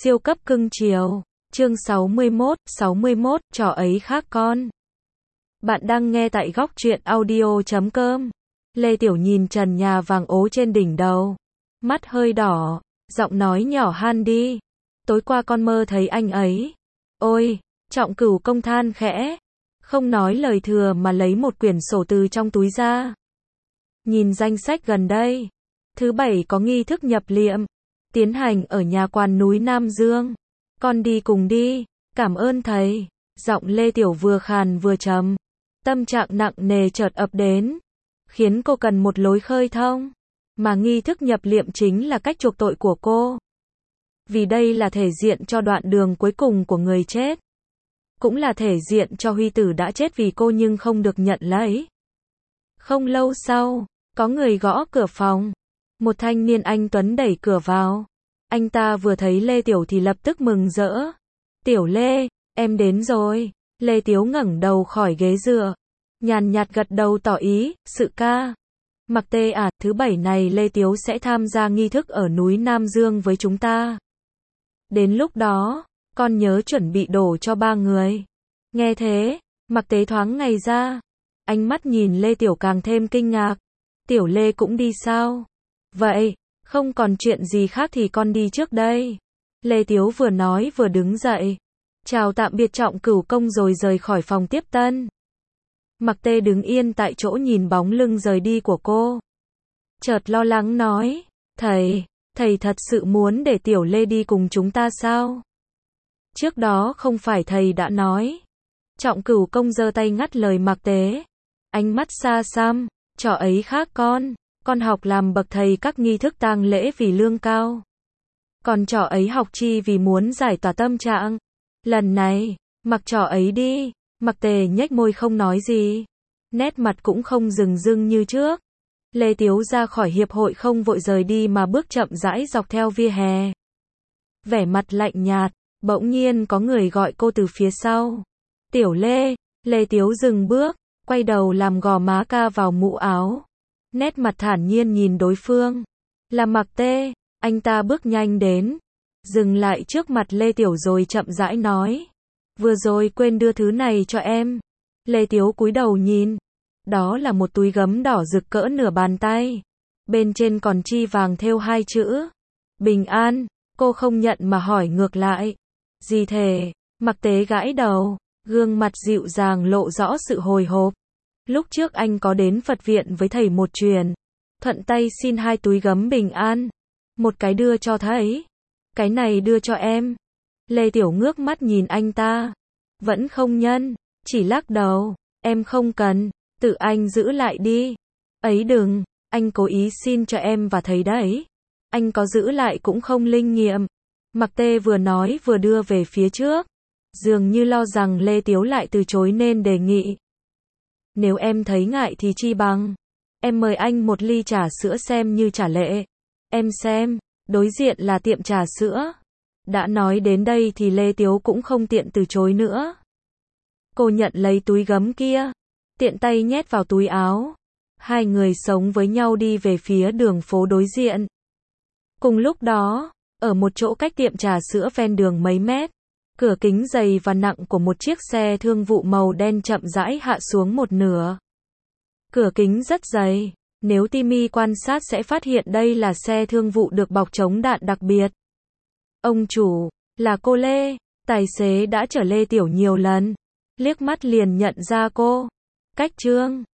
Siêu cấp cưng chiều. Chương 61, trò ấy khác con. Bạn đang nghe tại góc truyện audio.com. Lê Tiểu nhìn trần nhà vàng ố trên đỉnh đầu. Mắt hơi đỏ, giọng nói nhỏ han đi. Tối qua con mơ thấy anh ấy. Ôi, Trọng Cửu Công than khẽ. Không nói lời thừa mà lấy một quyển sổ từ trong túi ra. Nhìn danh sách gần đây. Thứ bảy có nghi thức nhập liệm. Tiến hành ở nhà quan núi Nam Dương. Con đi cùng đi, cảm ơn thầy. Giọng Lê Tiểu vừa khàn vừa trầm. Tâm trạng nặng nề chợt ập đến. Khiến cô cần một lối khơi thông. Mà nghi thức nhập liệm chính là cách chuộc tội của cô. Vì đây là thể diện cho đoạn đường cuối cùng của người chết. Cũng là thể diện cho Huy Tử đã chết vì cô nhưng không được nhận lấy. Không lâu sau, có người gõ cửa phòng. Một thanh niên anh tuấn đẩy cửa vào. Anh ta vừa thấy Lê Tiểu thì lập tức mừng rỡ. Tiểu Lê, em đến rồi. Lê Tiếu ngẩng đầu khỏi ghế dựa. Nhàn nhạt gật đầu tỏ ý, sự ca. Mặc tê à, thứ bảy này Lê Tiếu sẽ tham gia nghi thức ở núi Nam Dương với chúng ta. Đến lúc đó, con nhớ chuẩn bị đồ cho 3 người. Nghe thế, Mặc Tế thoáng ngày ra. Ánh mắt nhìn Lê Tiểu càng thêm kinh ngạc. Tiểu Lê cũng đi sao? Vậy, không còn chuyện gì khác thì con đi trước đây. Lê Tiếu vừa nói vừa đứng dậy. Chào tạm biệt Trọng Cửu Công rồi rời khỏi phòng tiếp tân. Mặc Tê đứng yên tại chỗ nhìn bóng lưng rời đi của cô. Chợt lo lắng nói, thầy thật sự muốn để Tiểu Lê đi cùng chúng ta sao? Trước đó không phải thầy đã nói. Trọng Cửu Công giơ tay ngắt lời Mặc Tế. Ánh mắt xa xăm, trò ấy khác con học làm bậc thầy các nghi thức tang lễ vì lương cao. Còn trò ấy học chi vì muốn giải tỏa tâm trạng. Lần này, mặc trò ấy đi. Mặc Tề nhếch môi không nói gì. Nét mặt cũng không rừng rưng như trước. Lê Tiếu ra khỏi hiệp hội không vội rời đi mà bước chậm rãi dọc theo vỉa hè. Vẻ mặt lạnh nhạt, bỗng nhiên có người gọi cô từ phía sau. Tiểu Lê, Lê Tiếu dừng bước, quay đầu làm gò má ca vào mũ áo. Nét mặt thản nhiên nhìn đối phương. Là Mặc Tê, anh ta bước nhanh đến. Dừng lại trước mặt Lê Tiểu rồi chậm rãi nói. Vừa rồi quên đưa thứ này cho em. Lê Tiếu cúi đầu nhìn. Đó là một túi gấm đỏ rực cỡ nửa bàn tay. Bên trên còn chi vàng thêu 2 chữ. Bình an, cô không nhận mà hỏi ngược lại. Gì thế? Mặc Tế gãi đầu, gương mặt dịu dàng lộ rõ sự hồi hộp. Lúc trước anh có đến Phật viện với thầy một truyền. Thuận tay xin 2 túi gấm bình an. Một cái đưa cho thầy. Cái này đưa cho em. Lê Tiểu ngước mắt nhìn anh ta. Vẫn không nhân, chỉ lắc đầu. Em không cần, tự anh giữ lại đi. Ấy đừng, anh cố ý xin cho em và thầy đấy. Anh có giữ lại cũng không linh nghiệm. Mặc Tê vừa nói vừa đưa về phía trước. Dường như lo rằng Lê Tiếu lại từ chối nên đề nghị. Nếu em thấy ngại thì chi bằng. Em mời anh một ly trà sữa xem như trả lễ. Em xem, đối diện là tiệm trà sữa. Đã nói đến đây thì Lê Tiếu cũng không tiện từ chối nữa. Cô nhận lấy túi gấm kia. Tiện tay nhét vào túi áo. Hai người sống với nhau đi về phía đường phố đối diện. Cùng lúc đó, ở một chỗ cách tiệm trà sữa ven đường mấy mét. Cửa kính dày và nặng của một chiếc xe thương vụ màu đen chậm rãi hạ xuống một nửa. Cửa kính rất dày, nếu Timmy quan sát sẽ phát hiện đây là xe thương vụ được bọc chống đạn đặc biệt. Ông chủ, là cô Lê, tài xế đã chở Lê Tiểu nhiều lần. Liếc mắt liền nhận ra cô. Cách Trương,